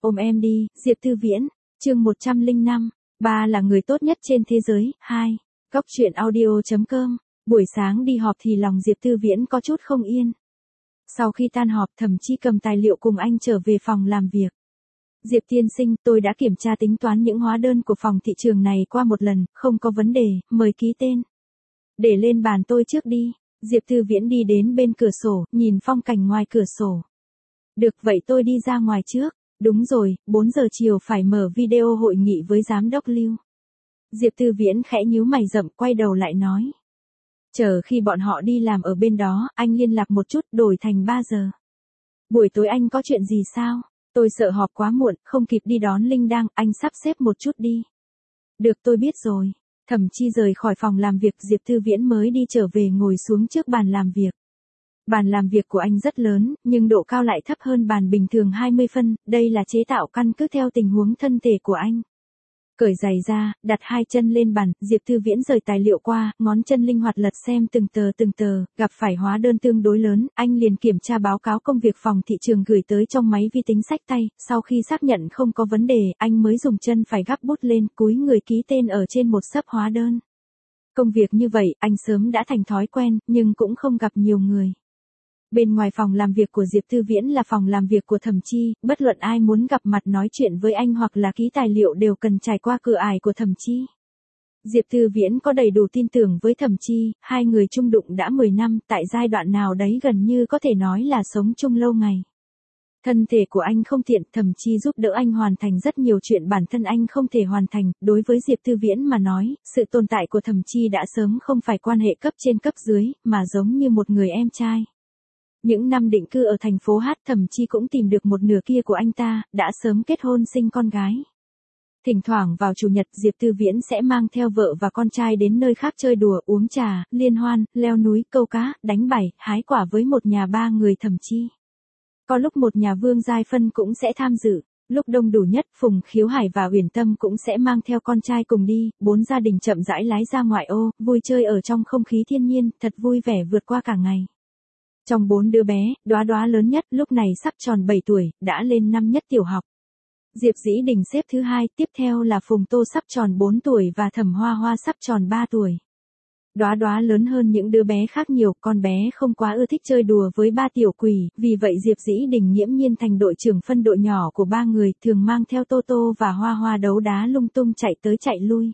Ôm em đi, Diệp Tư Viễn, chương 105, ba là người tốt nhất trên thế giới, 2. Cóc truyện audio.com. Buổi sáng đi họp thì lòng Diệp Tư Viễn có chút không yên. Sau khi tan họp Thẩm Chi cầm tài liệu cùng anh trở về phòng làm việc. Diệp tiên sinh, tôi đã kiểm tra tính toán những hóa đơn của phòng thị trường này qua một lần, không có vấn đề, mời ký tên. Để lên bàn tôi trước đi. Diệp Tư Viễn đi đến bên cửa sổ, nhìn phong cảnh ngoài cửa sổ. Được vậy tôi đi ra ngoài trước. Đúng rồi, 4 giờ chiều phải mở video hội nghị với giám đốc Lưu. Diệp Tư Viễn khẽ nhíu mày rậm quay đầu lại nói. Chờ khi bọn họ đi làm ở bên đó, anh liên lạc một chút đổi thành 3 giờ. Buổi tối anh có chuyện gì sao? Tôi sợ họp quá muộn, không kịp đi đón Linh Đang, anh sắp xếp một chút đi. Được tôi biết rồi. Thẩm Chi rời khỏi phòng làm việc, Diệp Tư Viễn mới đi trở về ngồi xuống trước bàn làm việc. Bàn làm việc của anh rất lớn, nhưng độ cao lại thấp hơn bàn bình thường 20 phân, đây là chế tạo căn cứ theo tình huống thân thể của anh. Cởi giày ra, đặt hai chân lên bàn, Diệp Tư Viễn rời tài liệu qua, ngón chân linh hoạt lật xem từng tờ, gặp phải hóa đơn tương đối lớn, anh liền kiểm tra báo cáo công việc phòng thị trường gửi tới trong máy vi tính xách tay, sau khi xác nhận không có vấn đề, anh mới dùng chân phải gắp bút lên, cúi người ký tên ở trên một xấp hóa đơn. Công việc như vậy, anh sớm đã thành thói quen, nhưng cũng không gặp nhiều người. Bên ngoài phòng làm việc của Diệp Tư Viễn là phòng làm việc của Thẩm Chi, bất luận ai muốn gặp mặt nói chuyện với anh hoặc là ký tài liệu đều cần trải qua cửa ải của Thẩm Chi. Diệp Tư Viễn có đầy đủ tin tưởng với Thẩm Chi, hai người chung đụng đã 10 năm, tại giai đoạn nào đấy gần như có thể nói là sống chung lâu ngày. Thân thể của anh không tiện, Thẩm Chi giúp đỡ anh hoàn thành rất nhiều chuyện bản thân anh không thể hoàn thành, đối với Diệp Tư Viễn mà nói, sự tồn tại của Thẩm Chi đã sớm không phải quan hệ cấp trên cấp dưới, mà giống như một người em trai. Những năm định cư ở thành phố Hát, Thẩm Chi cũng tìm được một nửa kia của anh ta, đã sớm kết hôn sinh con gái. Thỉnh thoảng vào chủ nhật Diệp Tư Viễn sẽ mang theo vợ và con trai đến nơi khác chơi đùa, uống trà, liên hoan, leo núi, câu cá, đánh bài, hái quả với một nhà ba người Thẩm Chi. Có lúc một nhà Vương Giai Phân cũng sẽ tham dự. Lúc đông đủ nhất, Phùng Khiếu Hải và Uyển Tâm cũng sẽ mang theo con trai cùng đi, 4 gia đình chậm rãi lái ra ngoại ô, vui chơi ở trong không khí thiên nhiên, thật vui vẻ vượt qua cả ngày. Trong 4 đứa bé, Đóa Đóa lớn nhất, lúc này sắp tròn 7 tuổi, đã lên năm nhất tiểu học. Diệp Dĩ Đình xếp thứ 2, tiếp theo là Phùng Tô sắp tròn 4 tuổi và Thẩm Hoa Hoa sắp tròn 3 tuổi. Đóa Đóa lớn hơn những đứa bé khác nhiều, con bé không quá ưa thích chơi đùa với ba tiểu quỷ, vì vậy Diệp Dĩ Đình nghiễm nhiên thành đội trưởng phân đội nhỏ của ba người, thường mang theo Tô Tô và Hoa Hoa đấu đá lung tung chạy tới chạy lui.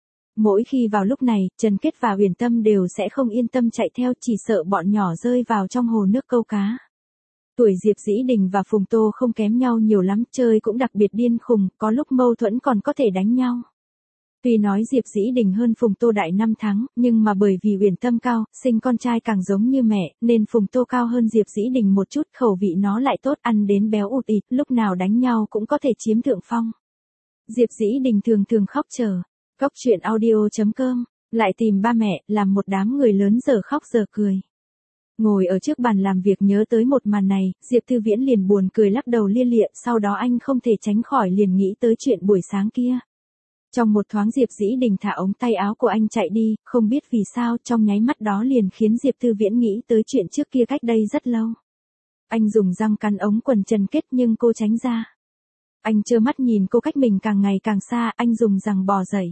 Mỗi khi vào lúc này, Trần Kết và Uyển Tâm đều sẽ không yên tâm chạy theo, chỉ sợ bọn nhỏ rơi vào trong hồ nước câu cá. Tuổi Diệp Dĩ Đình và Phùng Tô không kém nhau nhiều lắm, chơi cũng đặc biệt điên khùng, có lúc mâu thuẫn còn có thể đánh nhau. Tuy nói Diệp Dĩ Đình hơn Phùng Tô đại 5 tháng, nhưng mà bởi vì Uyển Tâm cao, sinh con trai càng giống như mẹ, nên Phùng Tô cao hơn Diệp Dĩ Đình một chút, khẩu vị nó lại tốt, ăn đến béo ụt ịt, lúc nào đánh nhau cũng có thể chiếm thượng phong. Diệp Dĩ Đình thường khóc chờ. Cóc truyện audio.com, lại tìm ba mẹ, làm một đám người lớn giờ khóc giờ cười. Ngồi ở trước bàn làm việc nhớ tới một màn này, Diệp Tư Viễn liền buồn cười lắc đầu lia lịa, sau đó anh không thể tránh khỏi liền nghĩ tới chuyện buổi sáng kia. Trong một thoáng Diệp Dĩ Đình thả ống tay áo của anh chạy đi, không biết vì sao, trong nháy mắt đó liền khiến Diệp Tư Viễn nghĩ tới chuyện trước kia cách đây rất lâu. Anh dùng răng cắn ống quần Trần Kết nhưng cô tránh ra. Anh trơ mắt nhìn cô cách mình càng ngày càng xa, anh dùng răng bò dậy.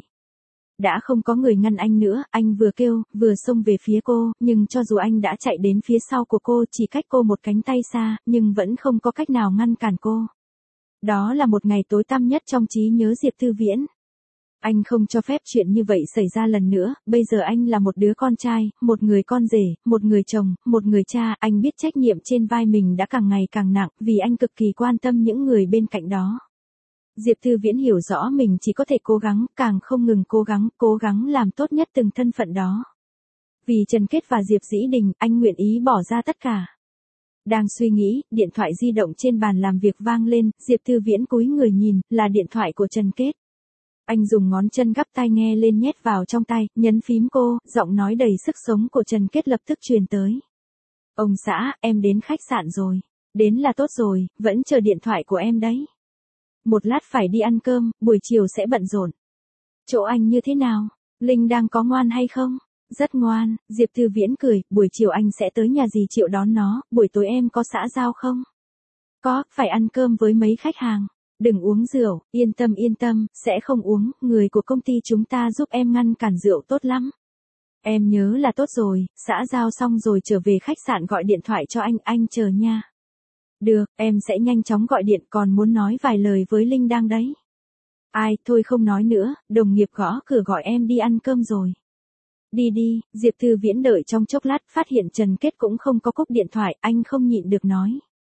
Đã không có người ngăn anh nữa, anh vừa kêu, vừa xông về phía cô, nhưng cho dù anh đã chạy đến phía sau của cô, chỉ cách cô một cánh tay xa, nhưng vẫn không có cách nào ngăn cản cô. Đó là một ngày tối tăm nhất trong trí nhớ Diệp Tư Viễn. Anh không cho phép chuyện như vậy xảy ra lần nữa, bây giờ anh là một đứa con trai, một người con rể, một người chồng, một người cha, anh biết trách nhiệm trên vai mình đã càng ngày càng nặng, vì anh cực kỳ quan tâm những người bên cạnh đó. Diệp Tư Viễn hiểu rõ mình chỉ có thể cố gắng, càng không ngừng cố gắng làm tốt nhất từng thân phận đó. Vì Trần Kết và Diệp Dĩ Đình, anh nguyện ý bỏ ra tất cả. Đang suy nghĩ, điện thoại di động trên bàn làm việc vang lên, Diệp Tư Viễn cúi người nhìn, là điện thoại của Trần Kết. Anh dùng ngón chân gắp tai nghe lên nhét vào trong tay, nhấn phím cô, giọng nói đầy sức sống của Trần Kết lập tức truyền tới. Ông xã, em đến khách sạn rồi. Đến là tốt rồi, vẫn chờ điện thoại của em đấy. Một lát phải đi ăn cơm, buổi chiều sẽ bận rộn. Chỗ anh như thế nào? Linh đang có ngoan hay không? Rất ngoan, Diệp Tư Viễn cười, buổi chiều anh sẽ tới nhà dì Triệu đón nó, buổi tối em có xã giao không? Có, phải ăn cơm với mấy khách hàng. Đừng uống rượu, yên tâm, sẽ không uống, người của công ty chúng ta giúp em ngăn cản rượu tốt lắm. Em nhớ là tốt rồi, xã giao xong rồi trở về khách sạn gọi điện thoại cho anh chờ nha. Được, em sẽ nhanh chóng gọi điện, còn muốn nói vài lời với Linh đang đấy. Ai, thôi không nói nữa, đồng nghiệp gõ cửa gọi em đi ăn cơm rồi. Đi đi, Diệp Thư Viễn đợi trong chốc lát phát hiện Trần Kết cũng không có cúp điện thoại, anh không nhịn được nói.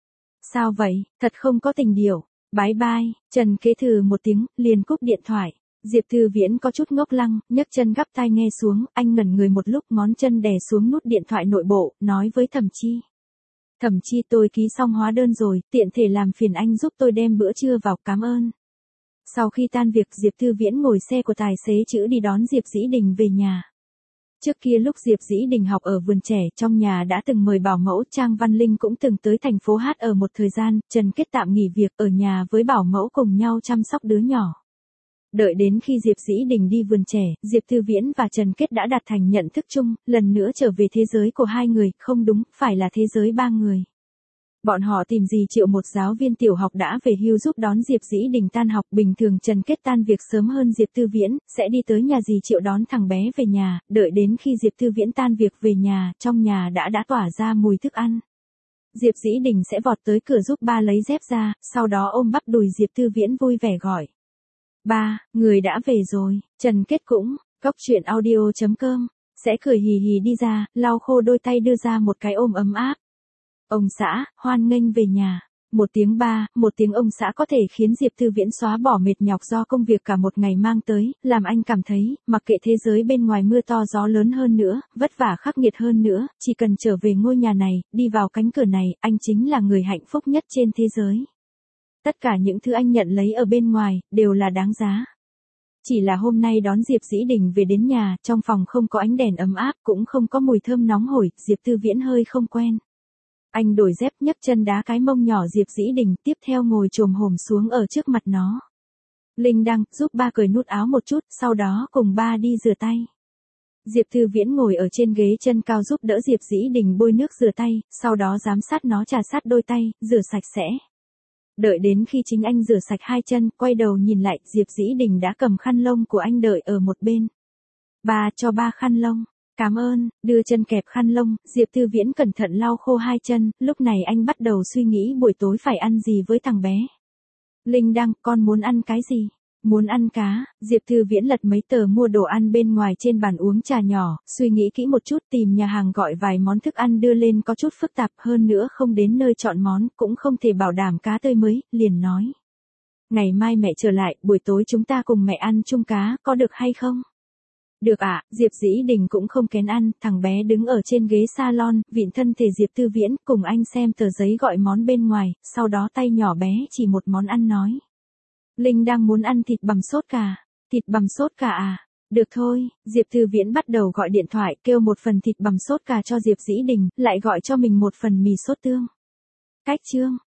Sao vậy, thật không có tình điều. Bye bye, Trần Kế thừ một tiếng, liền cúp điện thoại. Diệp Thư Viễn có chút ngốc lăng, nhấc chân gắp tai nghe xuống, anh ngẩn người một lúc ngón chân đè xuống nút điện thoại nội bộ, nói với Thẩm Chi. Thẩm Chi tôi ký xong hóa đơn rồi, tiện thể làm phiền anh giúp tôi đem bữa trưa vào, cảm ơn. Sau khi tan việc Diệp Thư Viễn ngồi xe của tài xế chữ đi đón Diệp Dĩ Đình về nhà. Trước kia lúc Diệp Dĩ Đình học ở vườn trẻ trong nhà đã từng mời bảo mẫu, Trang Văn Linh cũng từng tới thành phố Hát ở một thời gian, Trần Kết tạm nghỉ việc ở nhà với bảo mẫu cùng nhau chăm sóc đứa nhỏ. Đợi đến khi Diệp Dĩ Đình đi vườn trẻ, Diệp Thư Viễn và Trần Kết đã đạt thành nhận thức chung, lần nữa trở về thế giới của hai người, không đúng, phải là thế giới ba người. Bọn họ tìm dì Triệu, một giáo viên tiểu học đã về hưu giúp đón Diệp Dĩ Đình tan học. Bình thường Trần Kết tan việc sớm hơn Diệp Thư Viễn, sẽ đi tới nhà dì Triệu đón thằng bé về nhà, đợi đến khi Diệp Thư Viễn tan việc về nhà, trong nhà đã tỏa ra mùi thức ăn. Diệp Dĩ Đình sẽ vọt tới cửa giúp ba lấy dép ra, sau đó ôm bắp đùi Diệp Thư Viễn vui vẻ gọi. Ba, người đã về rồi. Trần Kết cũng, coctruyện.audio.com, sẽ cười hì hì đi ra, lau khô đôi tay đưa ra một cái ôm ấm áp. Ông xã, hoan nghênh về nhà. Một tiếng ba, một tiếng ông xã có thể khiến Diệp Thư Viễn xóa bỏ mệt nhọc do công việc cả một ngày mang tới, làm anh cảm thấy, mặc kệ thế giới bên ngoài mưa to gió lớn hơn nữa, vất vả khắc nghiệt hơn nữa, chỉ cần trở về ngôi nhà này, đi vào cánh cửa này, anh chính là người hạnh phúc nhất trên thế giới. Tất cả những thứ anh nhận lấy ở bên ngoài, đều là đáng giá. Chỉ là hôm nay đón Diệp Dĩ Đình về đến nhà, trong phòng không có ánh đèn ấm áp, cũng không có mùi thơm nóng hổi, Diệp Thư Viễn hơi không quen. Anh đổi dép, nhấc chân đá cái mông nhỏ Diệp Dĩ Đình, tiếp theo ngồi chồm hổm xuống ở trước mặt nó. Linh Đăng, giúp ba cởi nút áo một chút, sau đó cùng ba đi rửa tay. Diệp Thư Viễn ngồi ở trên ghế chân cao giúp đỡ Diệp Dĩ Đình bôi nước rửa tay, sau đó giám sát nó trà sát đôi tay, rửa sạch sẽ. Đợi đến khi chính anh rửa sạch hai chân, quay đầu nhìn lại, Diệp Dĩ Đình đã cầm khăn lông của anh đợi ở một bên. Ba cho ba khăn lông. Cảm ơn, đưa chân kẹp khăn lông, Diệp Thư Viễn cẩn thận lau khô hai chân, lúc này anh bắt đầu suy nghĩ buổi tối phải ăn gì với thằng bé. Linh Đăng, con muốn ăn cái gì? Muốn ăn cá. Diệp Thư Viễn lật mấy tờ mua đồ ăn bên ngoài trên bàn uống trà nhỏ, suy nghĩ kỹ một chút, tìm nhà hàng gọi vài món thức ăn đưa lên có chút phức tạp, hơn nữa không đến nơi chọn món, cũng không thể bảo đảm cá tươi mới, liền nói. Ngày mai mẹ trở lại, buổi tối chúng ta cùng mẹ ăn chung cá, có được hay không? Được ạ, Diệp Dĩ Đình cũng không kén ăn, thằng bé đứng ở trên ghế salon, vịn thân thể Diệp Thư Viễn, cùng anh xem tờ giấy gọi món bên ngoài, sau đó tay nhỏ bé chỉ một món ăn nói. Linh đang muốn ăn thịt bằm sốt cà. Thịt bằm sốt cà à? Được thôi, Diệp Thư Viễn bắt đầu gọi điện thoại, kêu một phần thịt bằm sốt cà cho Diệp Dĩ Đình, lại gọi cho mình một phần mì sốt tương. Cách chương.